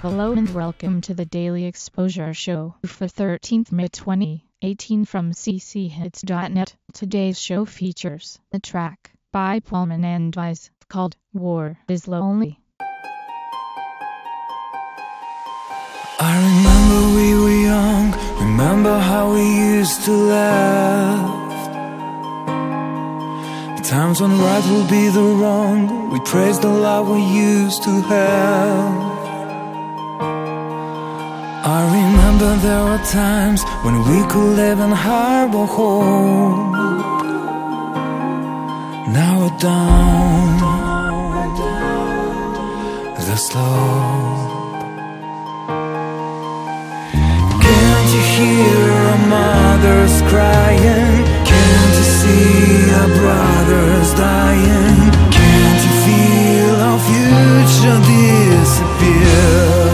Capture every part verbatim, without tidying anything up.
Hello and welcome to the Daily Exposure Show for thirteenth May twenty eighteen from c c hits dot net. Today's show features a track by Paul Menendez called War is Lonely. I remember we were young, remember how we used to laugh. The times when right will be the wrong, we praise the love we used to have. I remember there were times when we could live and harbor hope. Now we're down the slope. Can't you hear our mothers crying? Can't you see our brothers dying? Can't you feel our future disappear?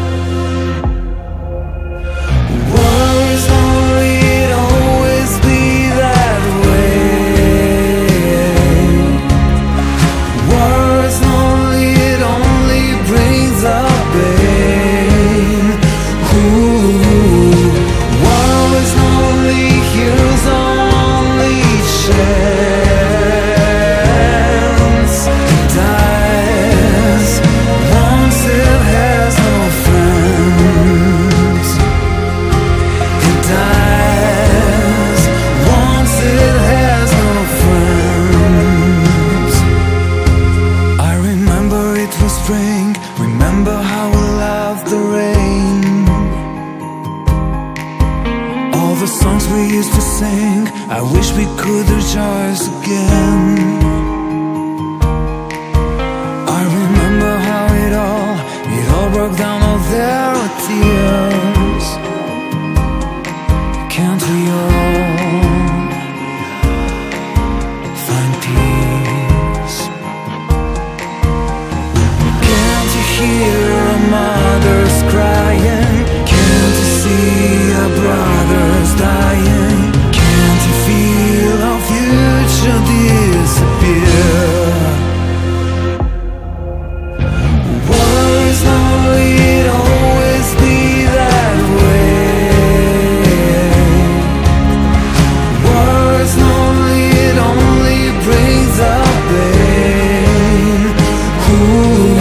Remember how we loved the rain, all the songs we used to sing. I wish we could rejoice again. I remember how it all, it all broke down, all there were tears. Can't we all find peace? Hear our mothers crying? Can't you see our brothers dying? Can't you feel our future disappear? War is lonely, it always be that way. War is lonely, it only brings up pain. Ooh.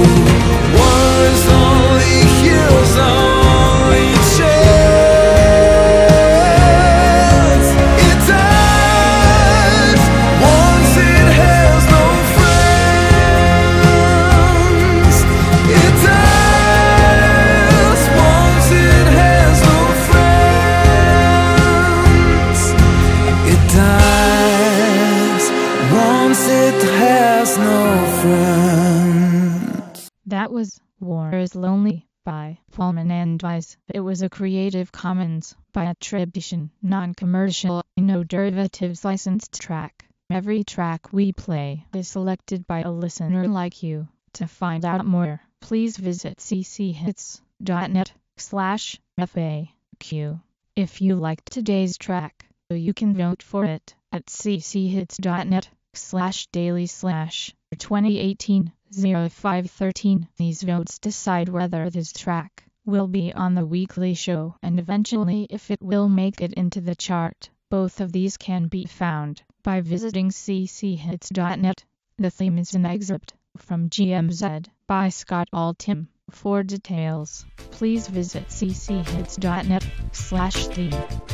That was War is Lonely by Paul Menendez. It was a Creative Commons by attribution, non-commercial, no derivatives licensed track. Every track we play is selected by a listener like you. To find out more, please visit c c hits dot net slash F A Q. If you liked today's track, you can vote for it at c c hits dot net slash daily slash twenty eighteen oh five thirteen. These votes decide whether this track will be on the weekly show and eventually if it will make it into the chart. Both of these can be found by visiting c c hits dot net. The theme is an excerpt from G M Z by Scott Altham. For details, please visit c c hits dot net slash theme.